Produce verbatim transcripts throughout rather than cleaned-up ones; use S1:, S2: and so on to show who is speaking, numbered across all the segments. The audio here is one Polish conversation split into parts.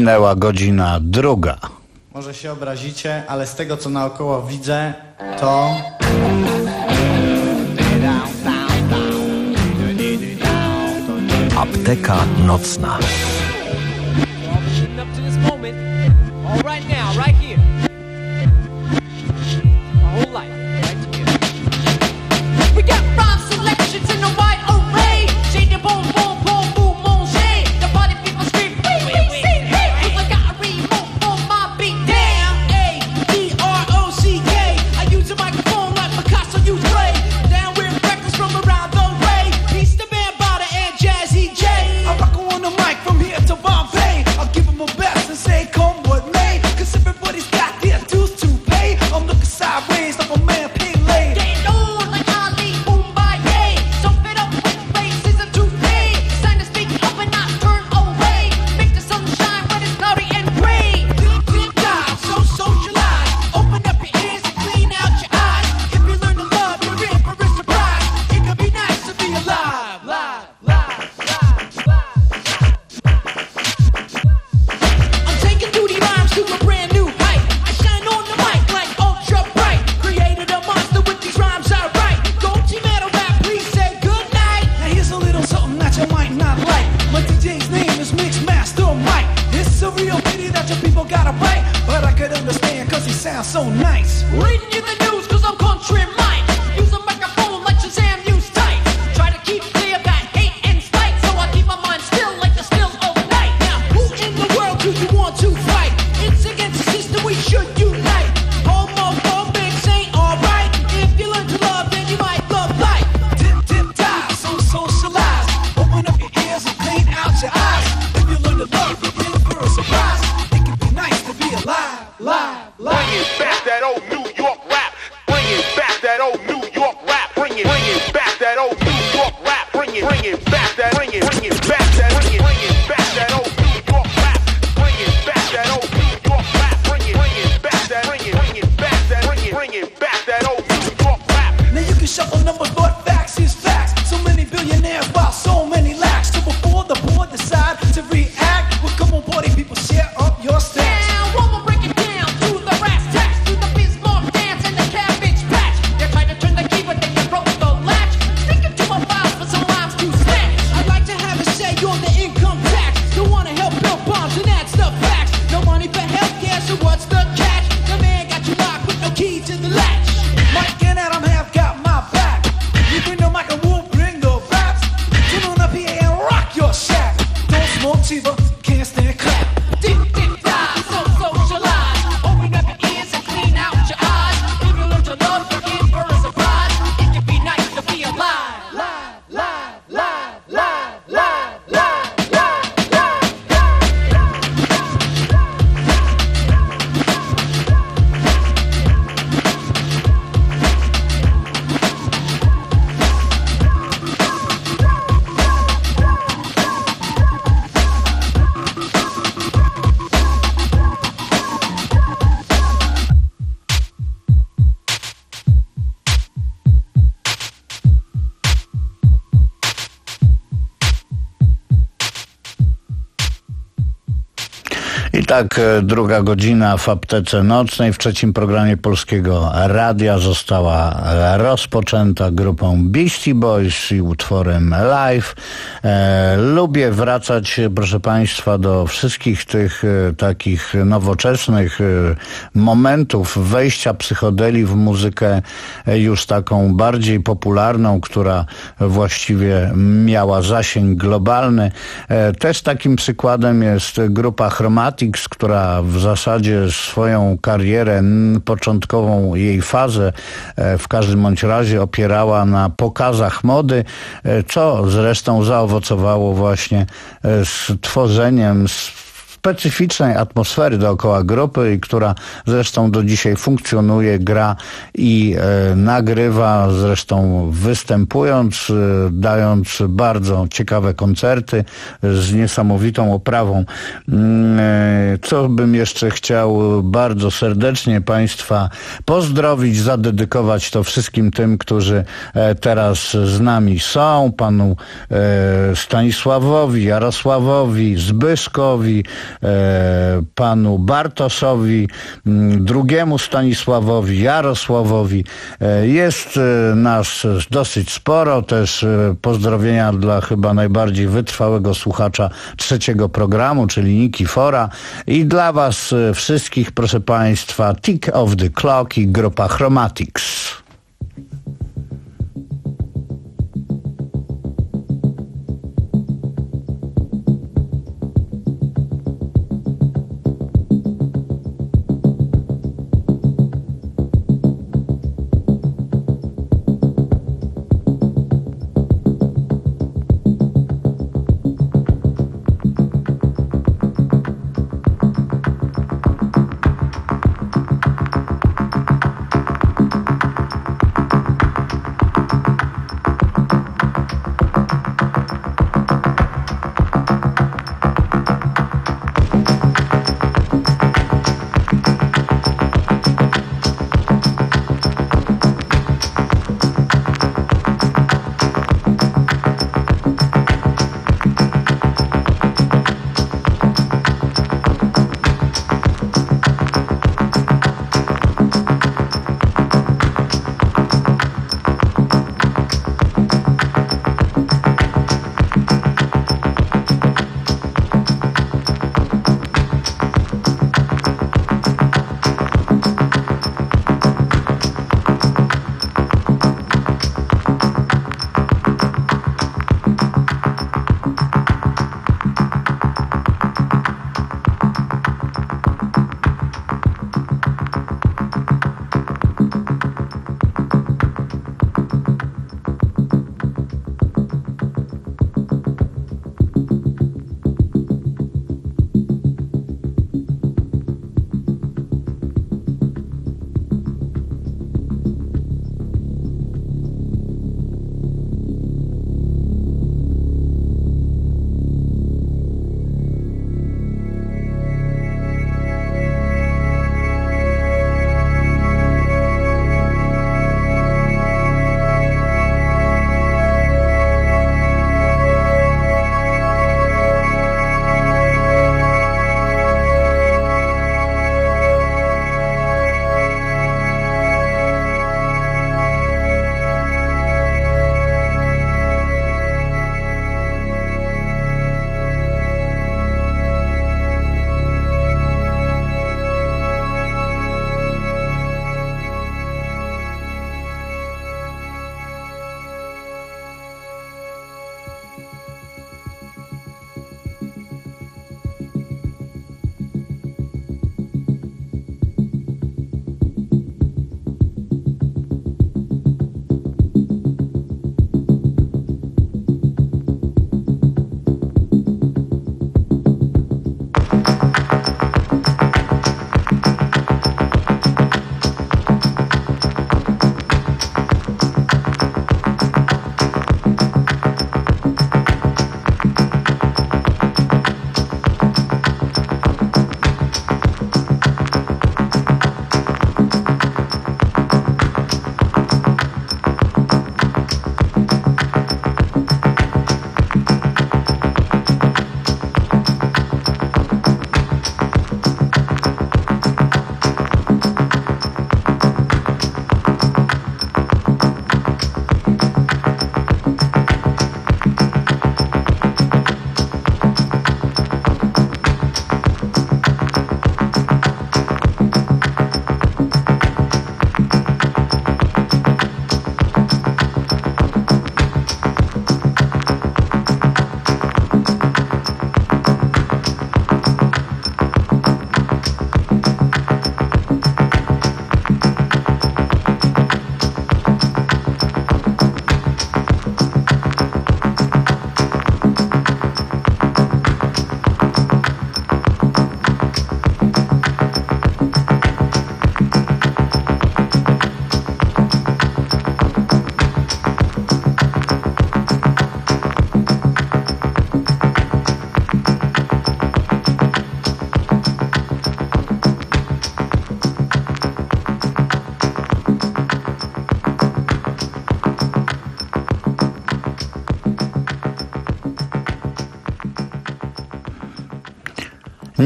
S1: Minęła godzina druga.
S2: Może się obrazicie, ale z tego co naokoło widzę, to...
S3: Apteka nocna.
S1: Tak, druga godzina w Aptece Nocnej w trzecim programie Polskiego Radia została rozpoczęta grupą Beastie Boys i utworem Live. E, lubię wracać, proszę Państwa, do wszystkich tych e, takich nowoczesnych e, momentów wejścia psychodeli w muzykę e, już taką bardziej popularną, która właściwie miała zasięg globalny. E, też takim przykładem jest grupa Chromatics, która w zasadzie swoją karierę, początkową jej fazę w każdym bądź razie opierała na pokazach mody, co zresztą zaowocowało właśnie z tworzeniem specyficznej atmosfery dookoła grupy, i która zresztą do dzisiaj funkcjonuje, gra i e, nagrywa, zresztą występując, e, dając bardzo ciekawe koncerty z niesamowitą oprawą. E, co bym jeszcze chciał bardzo serdecznie Państwa pozdrowić, zadedykować to wszystkim tym, którzy e, teraz z nami są, panu e, Stanisławowi, Jarosławowi, Zbyszkowi, panu Bartoszowi, drugiemu Stanisławowi, Jarosławowi. Jest nas dosyć sporo, też pozdrowienia dla chyba najbardziej wytrwałego słuchacza trzeciego programu, czyli Nikifora, i dla was wszystkich, proszę państwa, Tick of the Clock i grupa Chromatics.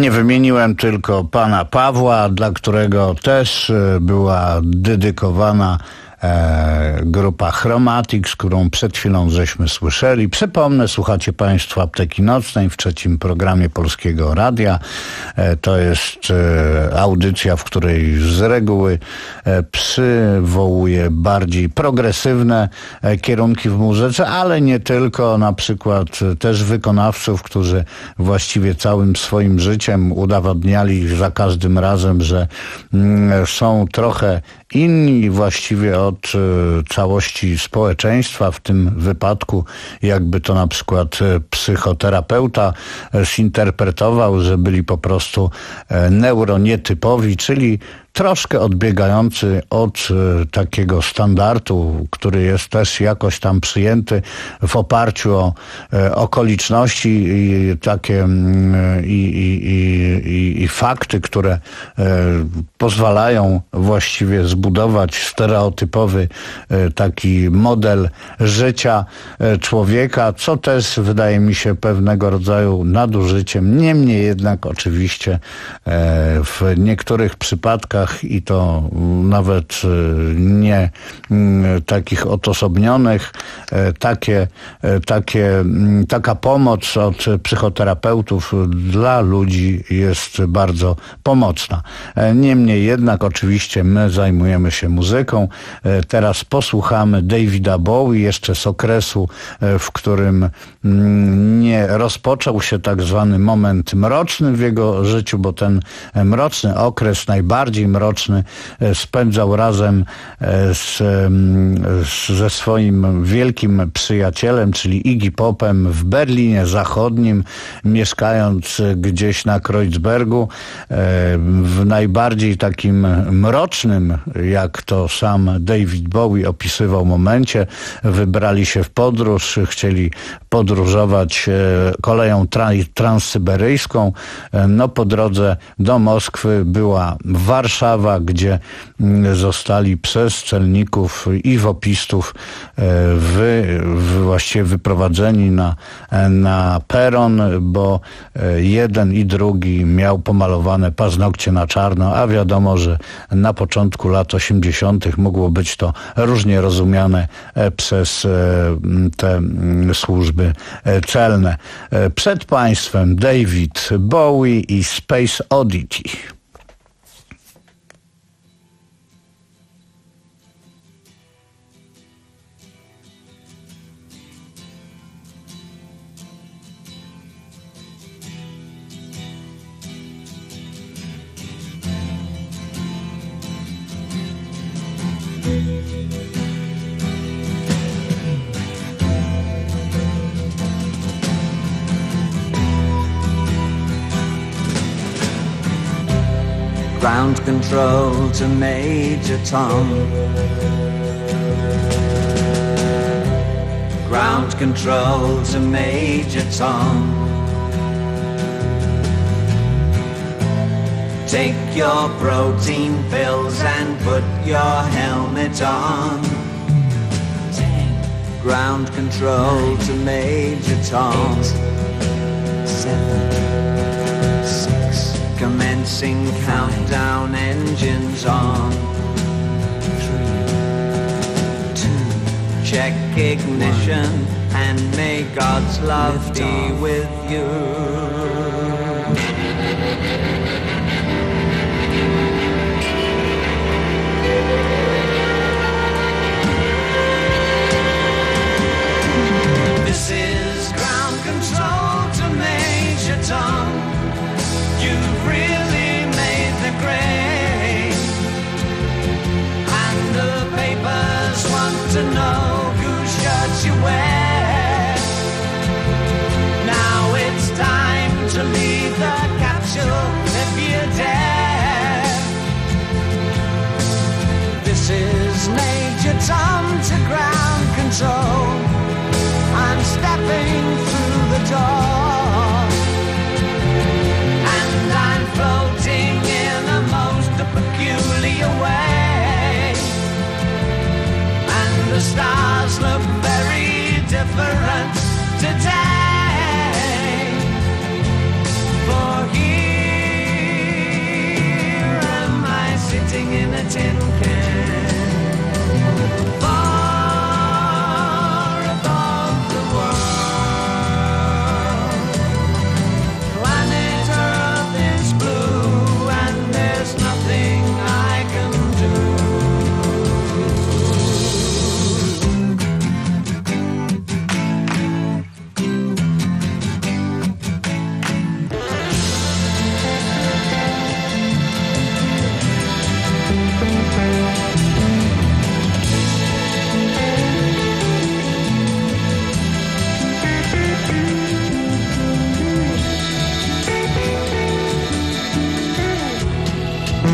S1: Nie wymieniłem tylko pana Pawła, dla którego też była dedykowana E, grupa Chromatics, którą przed chwilą żeśmy słyszeli. Przypomnę, słuchacie państwo Apteki Nocnej w trzecim programie Polskiego Radia. E, to jest e, audycja, w której z reguły e, przywołuje bardziej progresywne e, kierunki w muzyce, ale nie tylko, na przykład e, też wykonawców, którzy właściwie całym swoim życiem udowadniali za każdym razem, że mm, są trochę inni właściwie od e, całości społeczeństwa, w tym wypadku jakby to na przykład e, psychoterapeuta e, zinterpretował, że byli po prostu e, neuronietypowi, czyli troszkę odbiegający od e, takiego standardu, który jest też jakoś tam przyjęty w oparciu o e, okoliczności i takie mm, i, i, i, i fakty, które e, pozwalają właściwie zbudować stereotypowy e, taki model życia e, człowieka, co też wydaje mi się pewnego rodzaju nadużyciem. Niemniej jednak oczywiście e, w niektórych przypadkach i to nawet nie takich odosobnionych, takie, takie, taka pomoc od psychoterapeutów dla ludzi jest bardzo pomocna. Niemniej jednak oczywiście my zajmujemy się muzyką. Teraz posłuchamy Davida Bowie jeszcze z okresu, w którym nie rozpoczął się tak zwany moment mroczny w jego życiu, bo ten mroczny okres, najbardziej mroczny, spędzał razem z, ze swoim wielkim przyjacielem, czyli Iggy Popem w Berlinie Zachodnim, mieszkając gdzieś na Kreuzbergu, w najbardziej takim mrocznym, jak to sam David Bowie opisywał momencie. Wybrali się w podróż, chcieli podróżować koleją tra- transsyberyjską. No po drodze do Moskwy była Warszawa, gdzie zostali przez celników i wopistów wy, wy, właściwie wyprowadzeni na, na peron, bo jeden i drugi miał pomalowane paznokcie na czarno, a wiadomo, że na początku lat osiemdziesiątych mogło być to różnie rozumiane przez te służby celne. Przed państwem David Bowie i Space Oddity.
S3: Ground control to Major Tom. Ground control to Major Tom. Take your protein pills and put your helmet on. Ground control to Major Tom. Eight, seven, six. Commencing countdown, engines on. Three, two, check ignition, and may God's love be with you. This is ground control to Major Tom. You've really made the grade, and the papers want to know whose shirts you wear. Now it's time to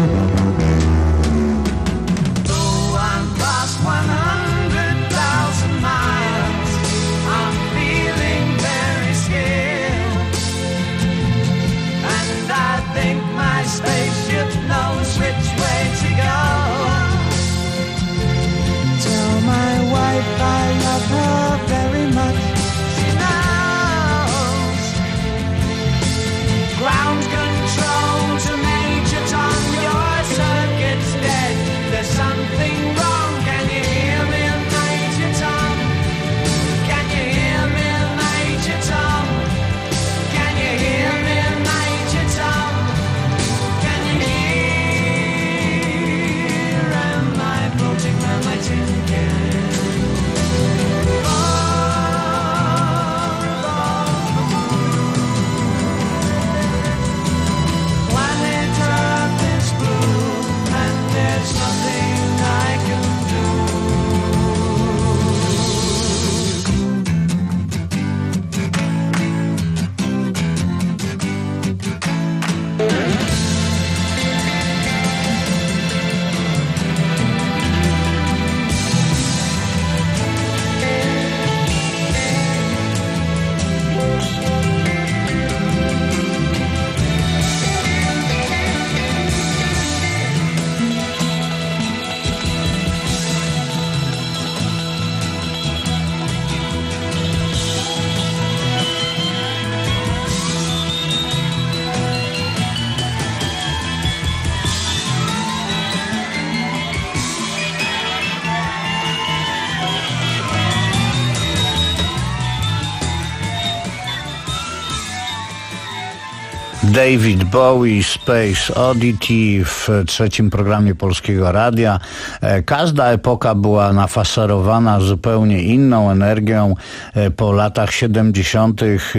S1: David Bowie, Space Oddity w trzecim programie Polskiego Radia. Każda epoka była nafaserowana zupełnie inną energią. Po latach siedemdziesiątych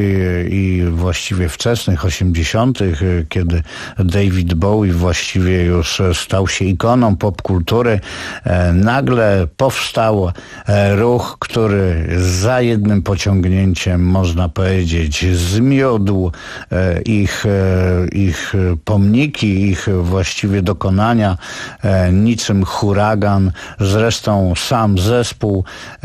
S1: i właściwie wczesnych osiemdziesiątych, kiedy David Bowie właściwie już stał się ikoną popkultury, nagle powstał ruch, który za jednym pociągnięciem, można powiedzieć, zmiódł ich ich pomniki, ich właściwie dokonania niczym huragan. Zresztą sam zespół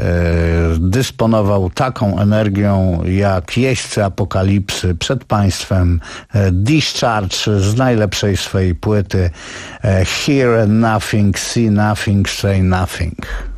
S1: dysponował taką energią jak jeźdźcy apokalipsy przed państwem. Discharge z najlepszej swojej płyty Hear Nothing, See Nothing, Say Nothing.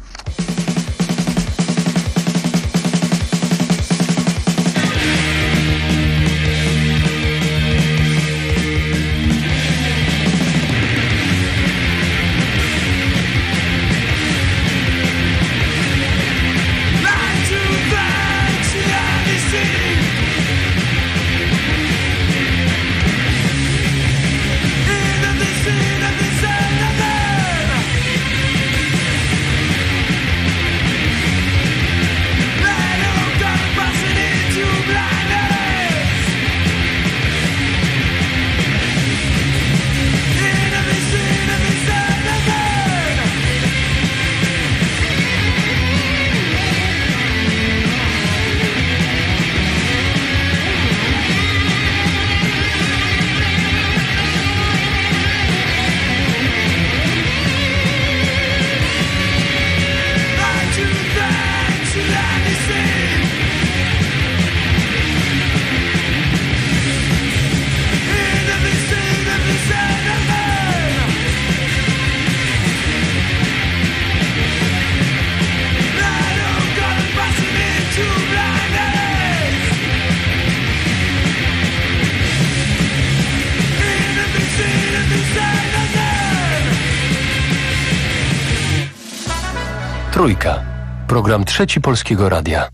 S4: Trójka. Program Trzeci Polskiego Radia.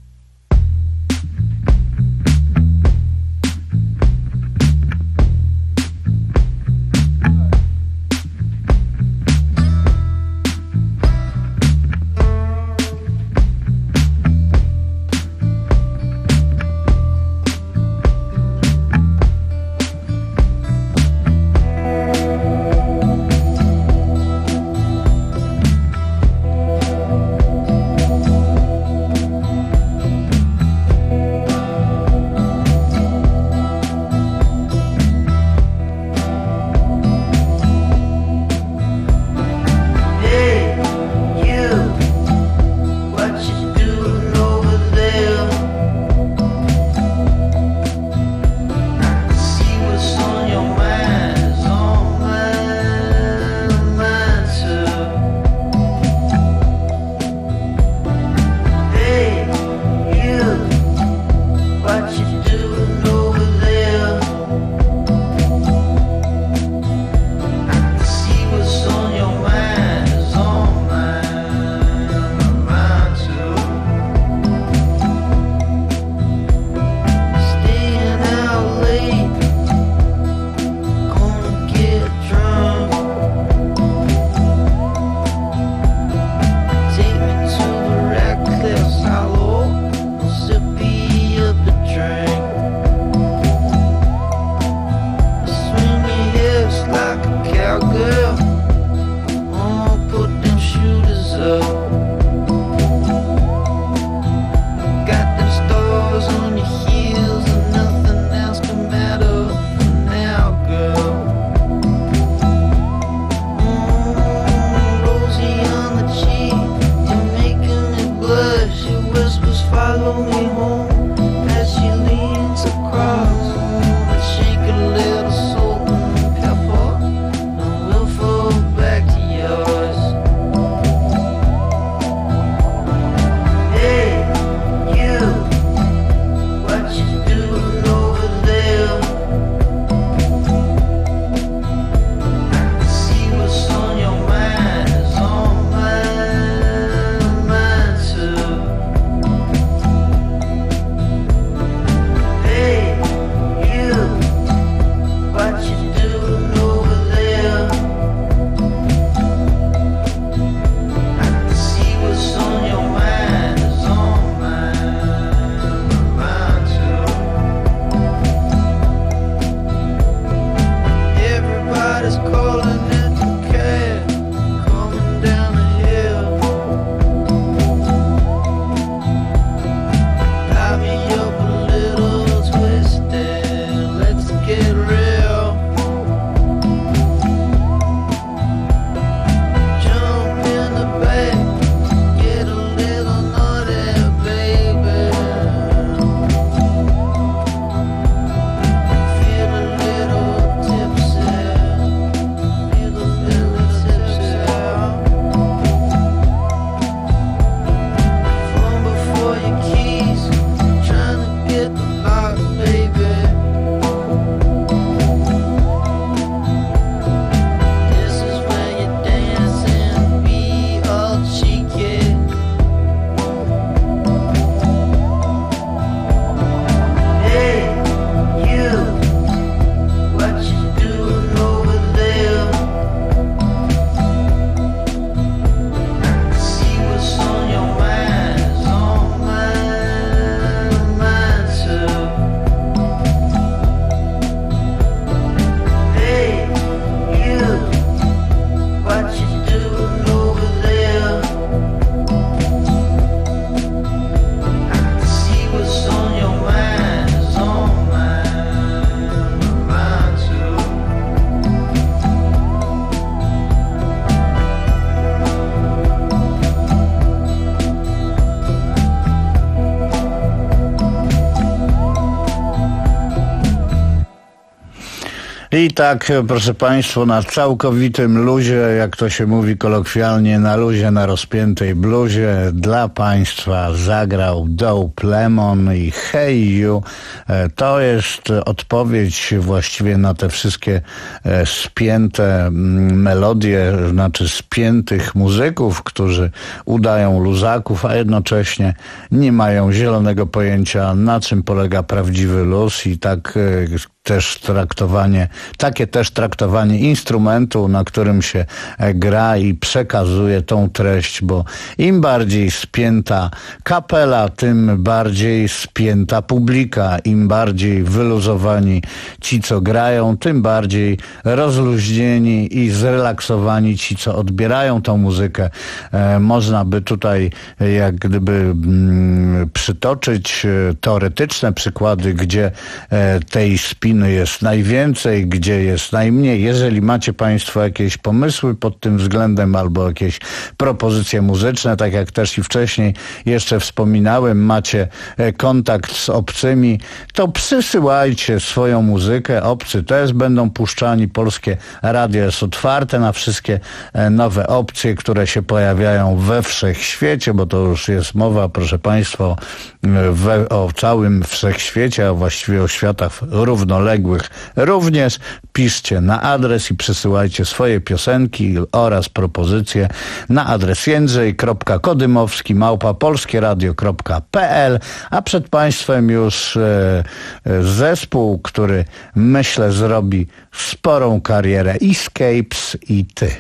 S1: I tak, proszę Państwa, na całkowitym luzie, jak to się mówi kolokwialnie, na luzie, na rozpiętej bluzie, dla Państwa zagrał Dope Lemon i Hey You. To jest odpowiedź właściwie na te wszystkie spięte melodie, znaczy spiętych muzyków, którzy udają luzaków, a jednocześnie nie mają zielonego pojęcia, na czym polega prawdziwy luz i tak też traktowanie, takie też traktowanie instrumentu, na którym się gra i przekazuje tą treść, bo im bardziej spięta kapela, tym bardziej spięta publika, im bardziej wyluzowani ci, co grają, tym bardziej rozluźnieni i zrelaksowani ci, co odbierają tą muzykę. E, można by tutaj jak gdyby mm, przytoczyć teoretyczne przykłady, gdzie e, tej spiny jest najwięcej, gdzie jest najmniej. Jeżeli macie Państwo jakieś pomysły pod tym względem albo jakieś propozycje muzyczne, tak jak też i wcześniej jeszcze wspominałem, macie kontakt z obcymi, to przysyłajcie swoją muzykę. Obcy też będą puszczani. Polskie radio jest otwarte na wszystkie nowe opcje, które się pojawiają we wszechświecie, bo to już jest mowa, proszę Państwa, we, o całym wszechświecie, a właściwie o światach równoległych. Również piszcie na adres i przysyłajcie swoje piosenki oraz propozycje na adres jędrzej kropka kodymowski małpa polskieradio kropka p l, a przed Państwem już e, zespół, który myślę zrobi sporą karierę, Escapes i Ty.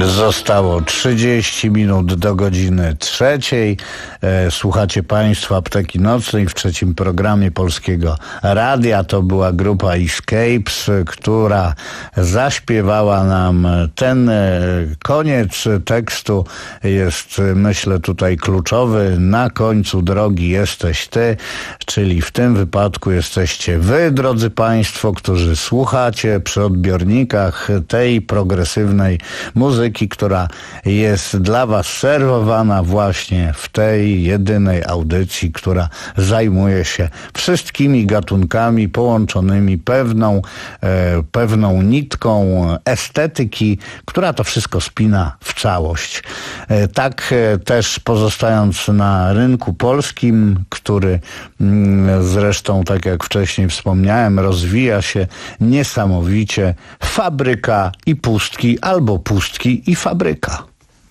S1: Zostało trzydzieści minut do godziny trzeciej. Słuchacie Państwo Apteki Nocnej w trzecim programie Polskiego Radia. To była grupa Escapes, która zaśpiewała nam ten koniec tekstu. Jest, myślę, tutaj kluczowy. Na końcu drogi jesteś ty, czyli w tym wypadku jesteście wy, drodzy Państwo, którzy słuchacie przy odbiornikach tej progresywnej muzyki, która jest dla Was serwowana właśnie w tej jedynej audycji, która zajmuje się wszystkimi gatunkami połączonymi pewną, e, pewną nitką estetyki, która to wszystko spina w całość. E, tak e, też pozostając na rynku polskim, który mm, zresztą, tak jak wcześniej wspomniałem, rozwija się niesamowicie. Fabryka i pustki, albo pustki i fabryka.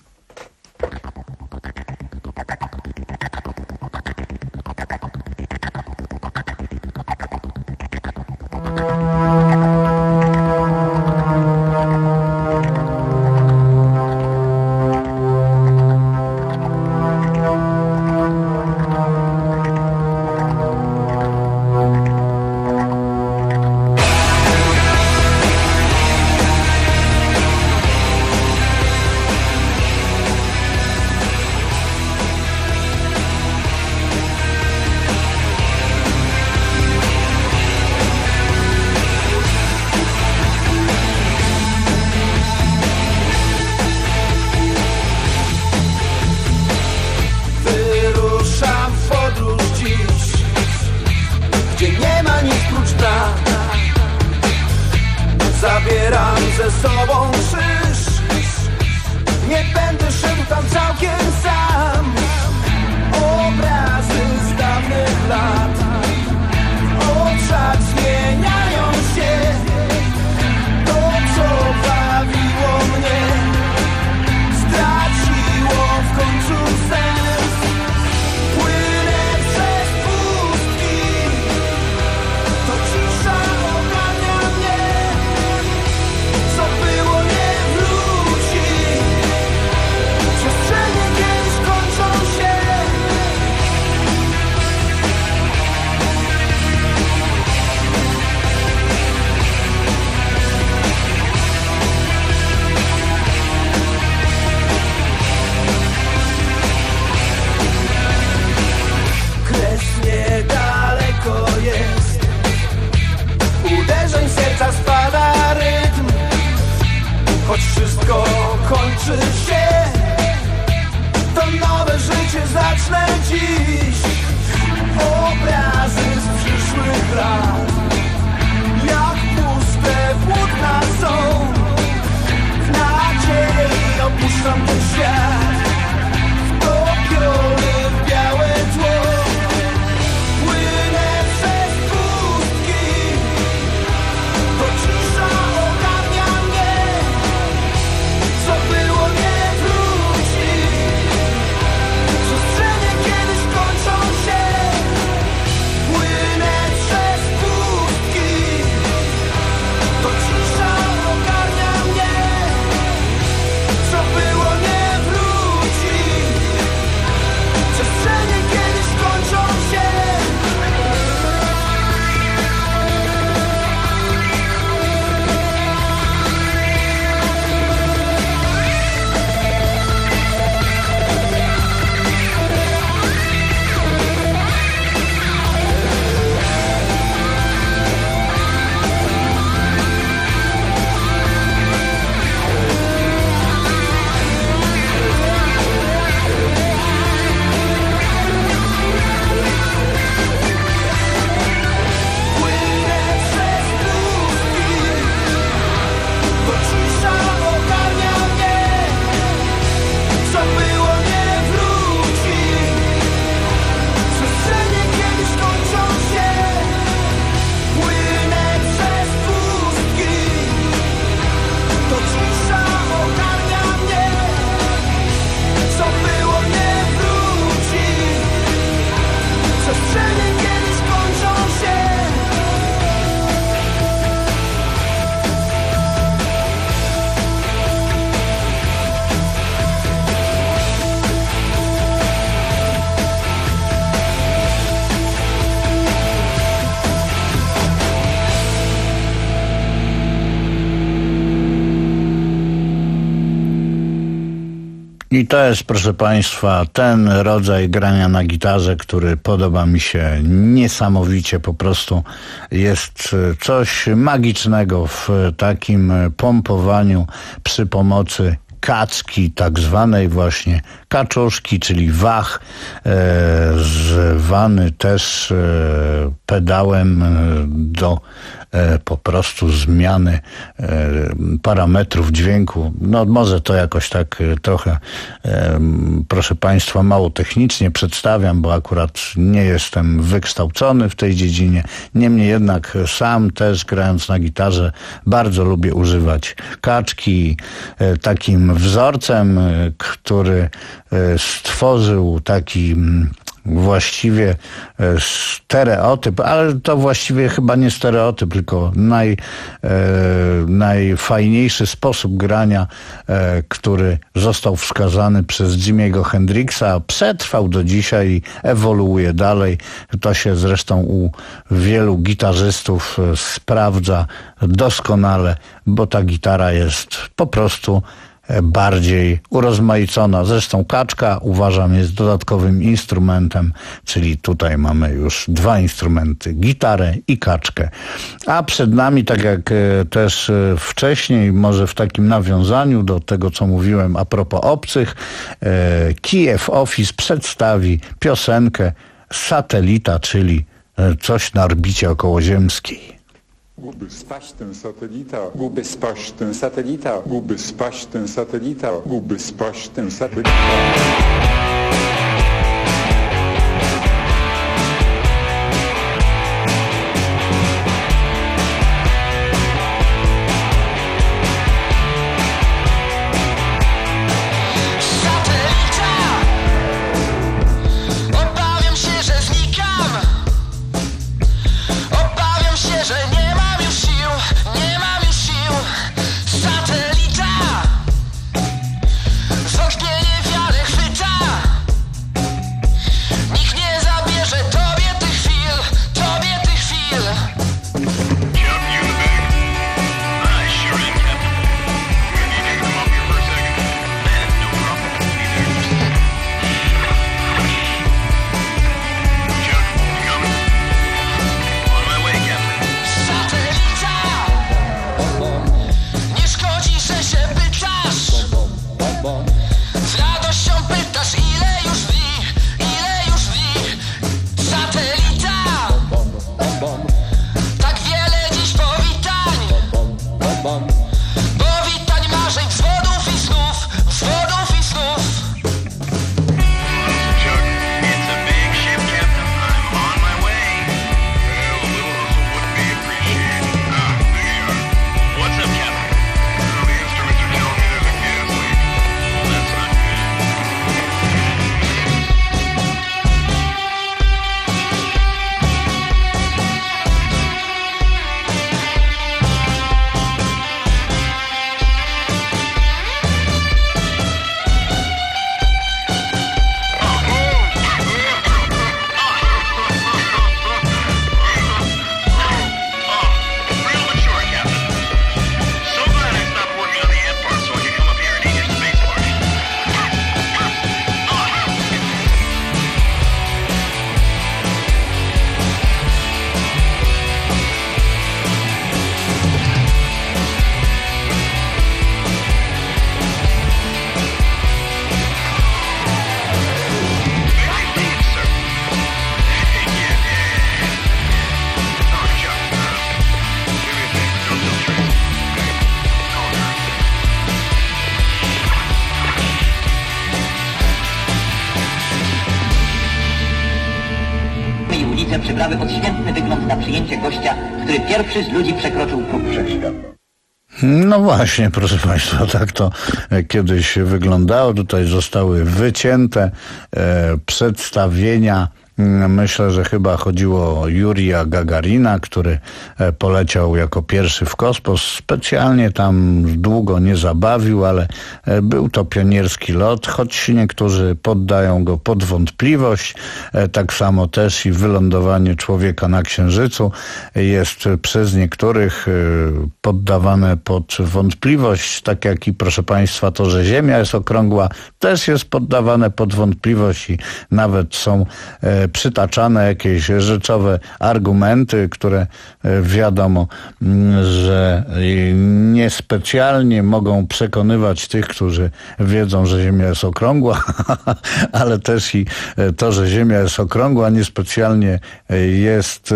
S5: Zabieram ze sobą krzyż. Nie będę szedł tam całkiem sam. Obrazy z dawnych lat w oczach zmieniają się. To, co bawiło mnie, straciło w końcu sens. Płynę przez pustki, to cisza ogarnia mnie. Co było, nie wróci. Przestrzenie kiedyś kończą się. Kres niedaleko jest. Uderzeń serca spada rytm. Choć wszystko kończy się, to nowe życie zacznę dziś. Obrazy z przyszłych lat, jak puste płótna są. W nadziei opuszczam ten świat, wtopiony w białe tło. Płynę przez pustki, to cisza ogarnia mnie. Co było, nie
S1: I to jest, proszę Państwa, ten rodzaj grania na gitarze, który podoba mi się niesamowicie. Po prostu jest coś magicznego w takim pompowaniu przy pomocy kaczki, tak zwanej właśnie kaczuszki, czyli wach, e, zwany też e, pedałem do e, po prostu zmiany e, parametrów dźwięku. No może to jakoś tak e, trochę, e, proszę Państwa, mało technicznie przedstawiam, bo akurat nie jestem wykształcony w tej dziedzinie. Niemniej jednak sam też grając na gitarze bardzo lubię używać kaczki. E, takim wzorcem, e, który e, stworzył taki właściwie stereotyp, ale to właściwie chyba nie stereotyp, tylko naj, e, najfajniejszy sposób grania, e, który został wskazany przez Jimiego Hendrixa, przetrwał do dzisiaj i ewoluuje dalej. To się zresztą u wielu gitarzystów sprawdza doskonale, bo ta gitara jest po prostu bardziej urozmaicona. Zresztą kaczka, uważam, jest dodatkowym instrumentem, czyli tutaj mamy już dwa instrumenty, gitarę i kaczkę. A przed nami, tak jak też wcześniej, może w takim nawiązaniu do tego, co mówiłem a propos obcych, Kiev Office przedstawi piosenkę Satelita, czyli coś na orbicie okołoziemskiej.
S6: Guby spaść ten satelita, guby spaść ten satelita, guby spaść ten satelita, guby spaść ten satelita.
S7: Przybrały odświętny wygląd na przyjęcie gościa, który pierwszy z ludzi przekroczył próg wszechświata.
S1: No właśnie, proszę Państwa, tak to kiedyś wyglądało. Tutaj zostały wycięte e, przedstawienia Myślę, że chyba chodziło o Jurija Gagarina, który poleciał jako pierwszy w kosmos. Specjalnie tam długo nie zabawił, ale był to pionierski lot, choć niektórzy poddają go pod wątpliwość. Tak samo też i wylądowanie człowieka na Księżycu jest przez niektórych poddawane pod wątpliwość, tak jak i, proszę Państwa, to, że Ziemia jest okrągła, też jest poddawane pod wątpliwość i nawet są przytaczane jakieś rzeczowe argumenty, które wiadomo, że niespecjalnie mogą przekonywać tych, którzy wiedzą, że Ziemia jest okrągła, ale też i to, że Ziemia jest okrągła, niespecjalnie jest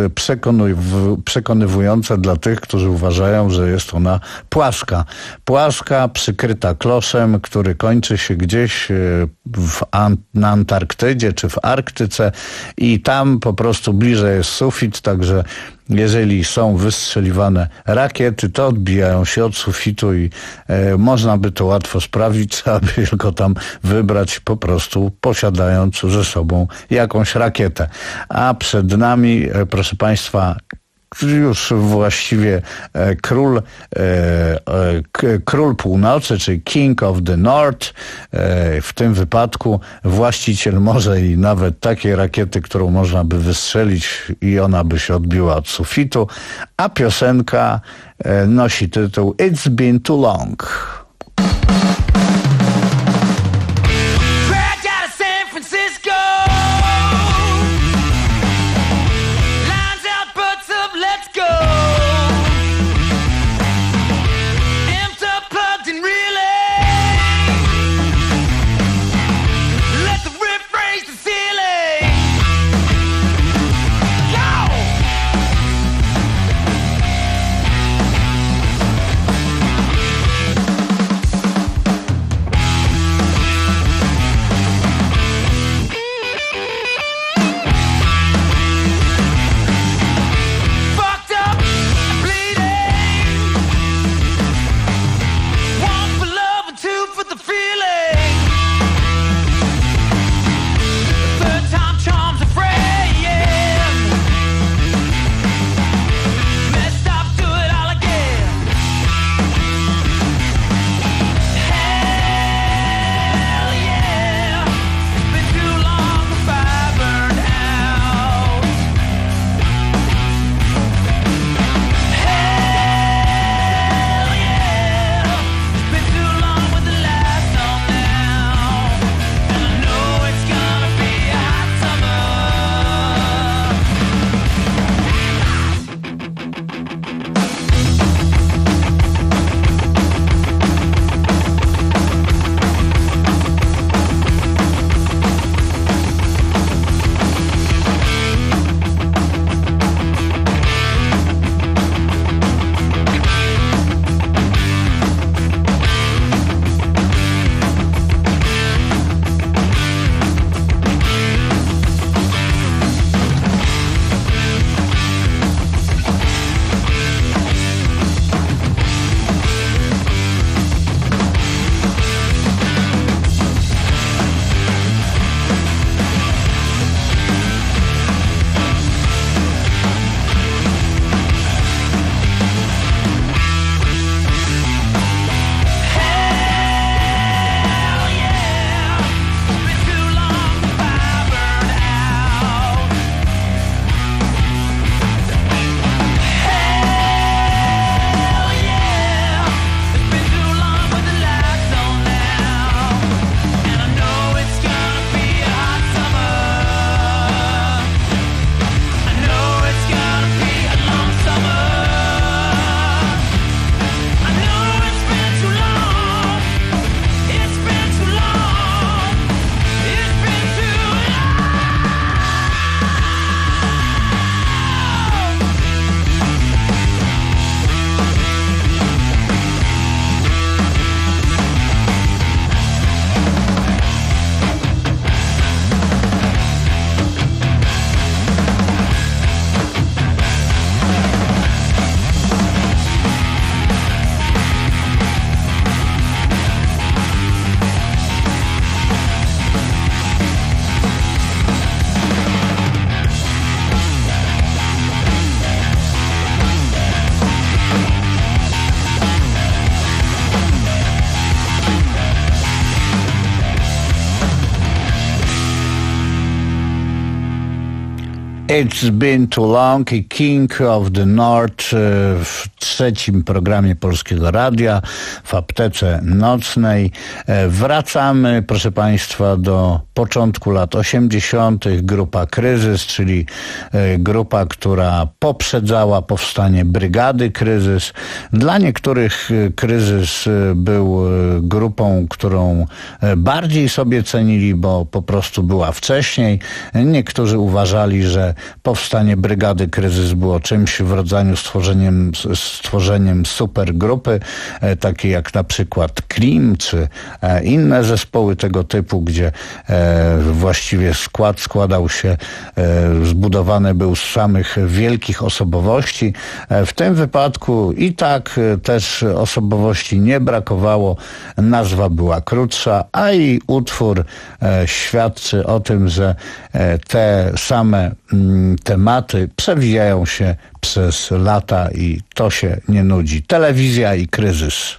S1: przekonywujące dla tych, którzy uważają, że jest ona płaska. Płaska, przykryta kloszem, który kończy się gdzieś w Ant- na Antarktydzie czy w Arktyce i tam po prostu bliżej jest sufit, także jeżeli są wystrzeliwane rakiety, to odbijają się od sufitu i e, można by to łatwo sprawić, trzeba by tylko tam wybrać, po prostu posiadając ze sobą jakąś rakietę. A przed nami, e, proszę Państwa, już właściwie e, król, e, e, k, król północy, czyli King of the North, e, w tym wypadku właściciel może i nawet takiej rakiety, którą można by wystrzelić i ona by się odbiła od sufitu, a piosenka e, nosi tytuł It's Been Too Long.
S5: Go!
S1: It's Been Too Long i King of the North w trzecim programie Polskiego Radia w aptece nocnej. Wracamy, proszę Państwa, do początku lat osiemdziesiątych. Grupa Kryzys, czyli grupa, która poprzedzała powstanie Brygady Kryzys. Dla niektórych Kryzys był grupą, którą bardziej sobie cenili, bo po prostu była wcześniej. Niektórzy uważali, że powstanie Brygady Kryzys było czymś w rodzaju stworzeniem, stworzeniem supergrupy, e, takie jak na przykład Klim, czy e, inne zespoły tego typu, gdzie e, właściwie skład składał się, e, zbudowany był z samych wielkich osobowości. E, w tym wypadku i tak e, też osobowości nie brakowało, nazwa była krótsza, a i utwór e, świadczy o tym, że e, te same tematy przewijają się przez lata i to się nie nudzi. Telewizja i kryzys.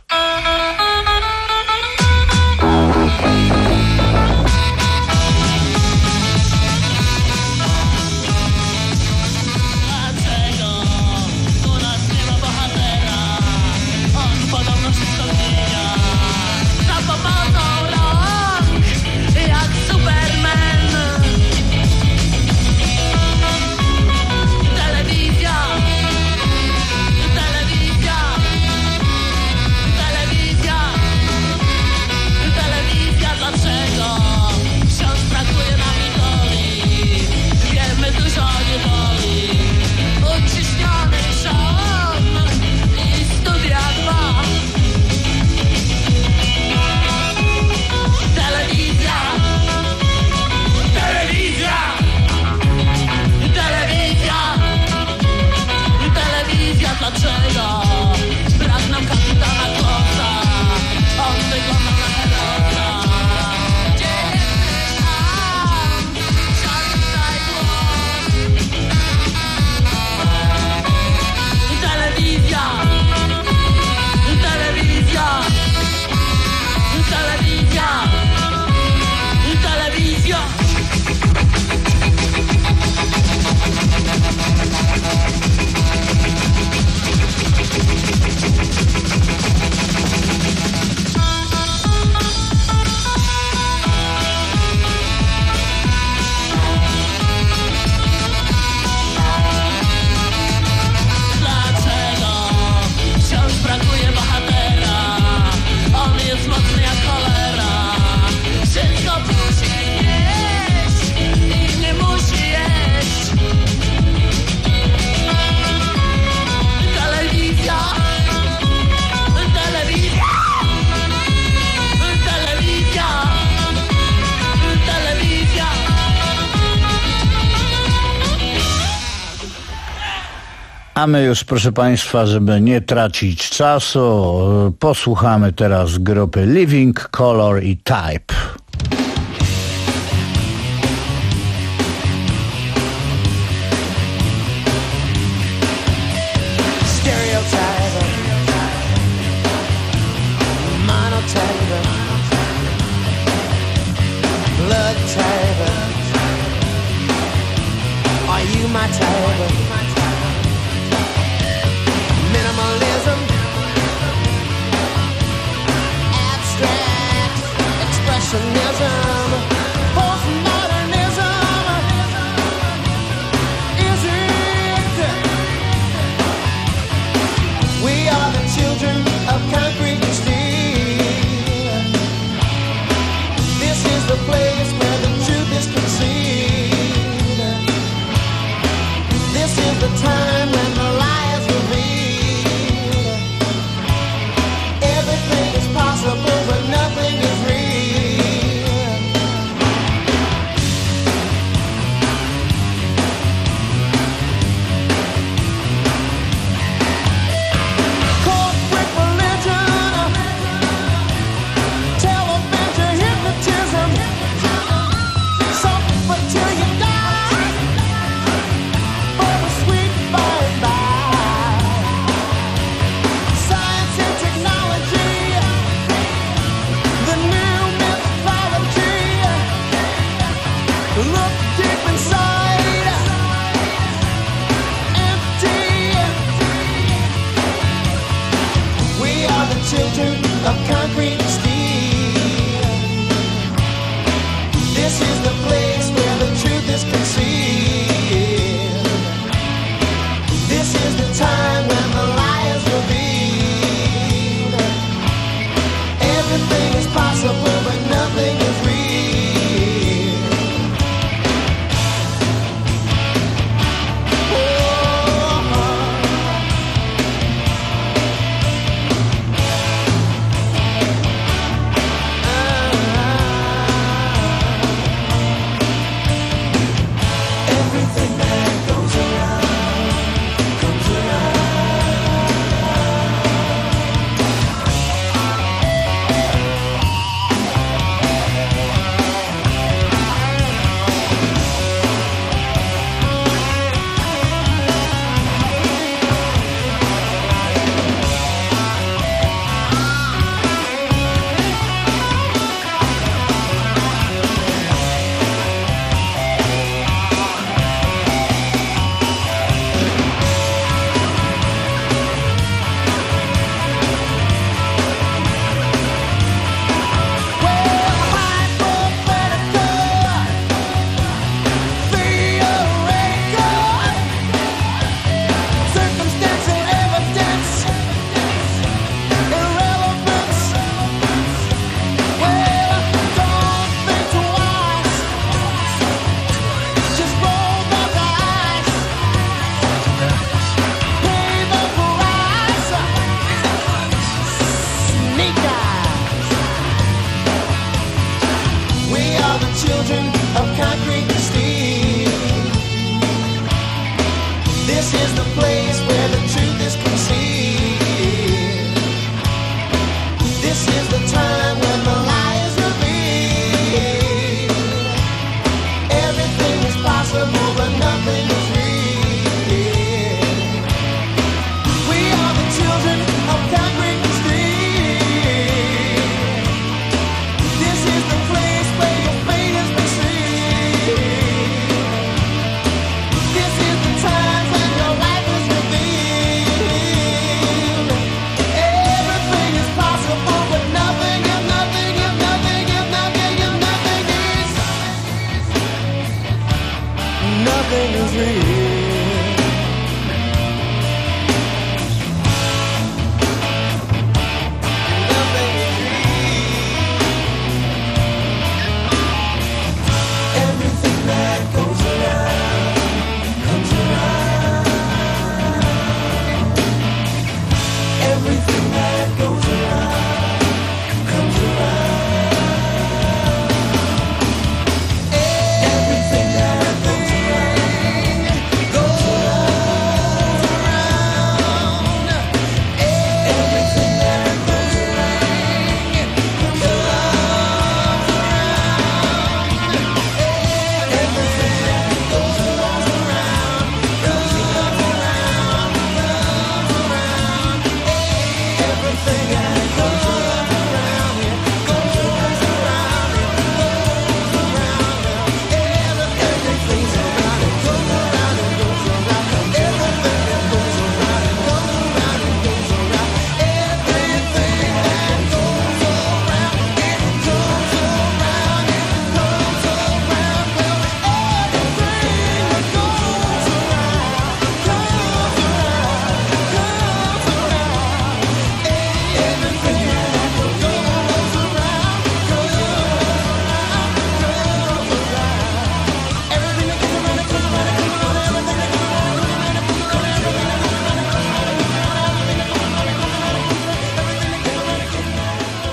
S1: A my już, proszę Państwa, żeby nie tracić czasu, posłuchamy teraz grupy Living Color i Type.
S5: This is the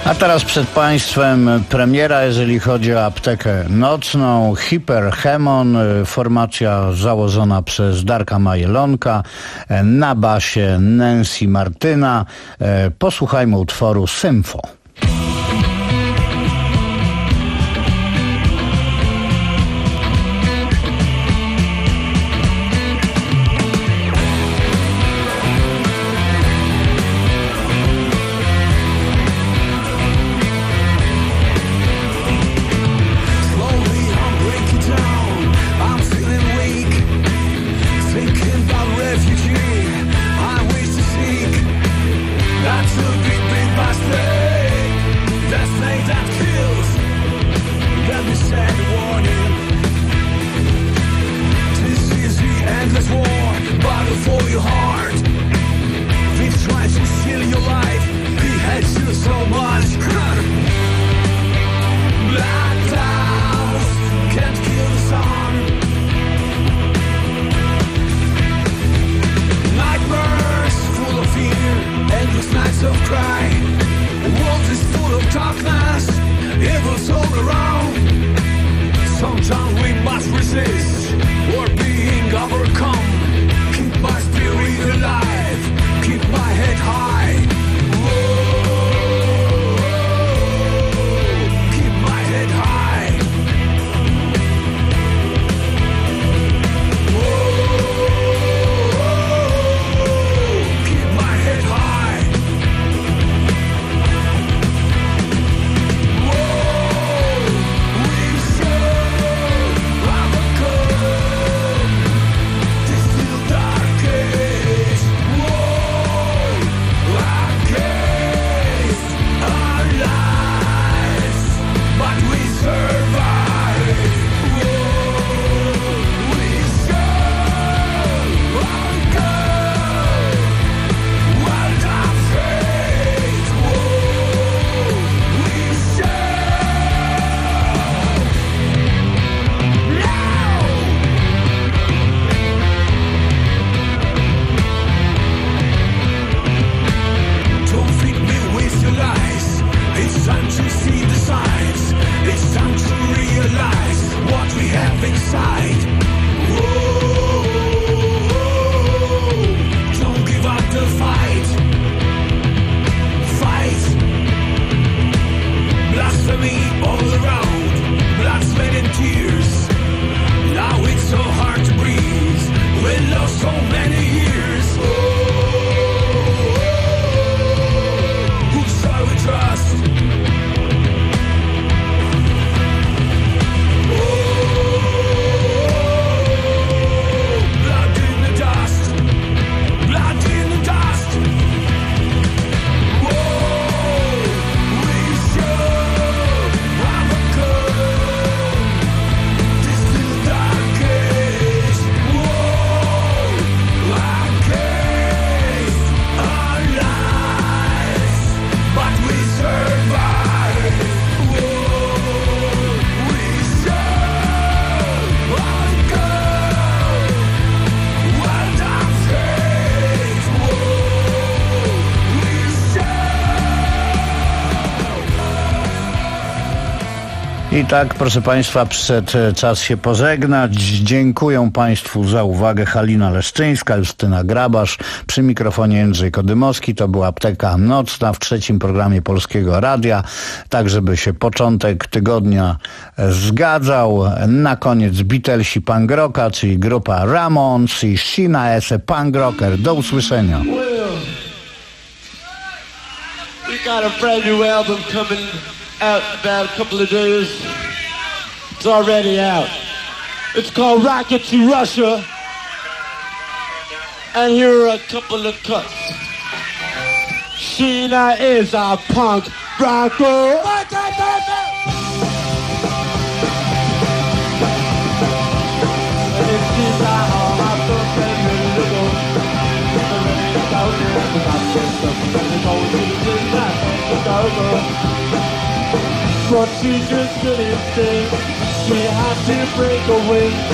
S1: A teraz przed Państwem premiera, jeżeli chodzi o aptekę nocną. Hyperhemon, formacja założona przez Darka Majelonka, na basie Nancy Martyna. Posłuchajmy utworu Symfo. I tak, proszę Państwa, przyszedł czas się pożegnać. Dziękuję Państwu za uwagę. Halina Leszczyńska, Justyna Grabasz, przy mikrofonie Jędrzej Kodymowski. To była Apteka Nocna w trzecim programie Polskiego Radia. Tak, żeby się początek tygodnia zgadzał. Na koniec Beatlesi punk rocka, czyli grupa Ramones i Sheena Esse punk rocker. Do usłyszenia.
S5: We got a brand new album coming out in about a couple of days. It's already out. It's called Rocket to Russia. And here are a couple of cuts. Sheena is a punk rocker. But she just couldn't stay. She had to break away.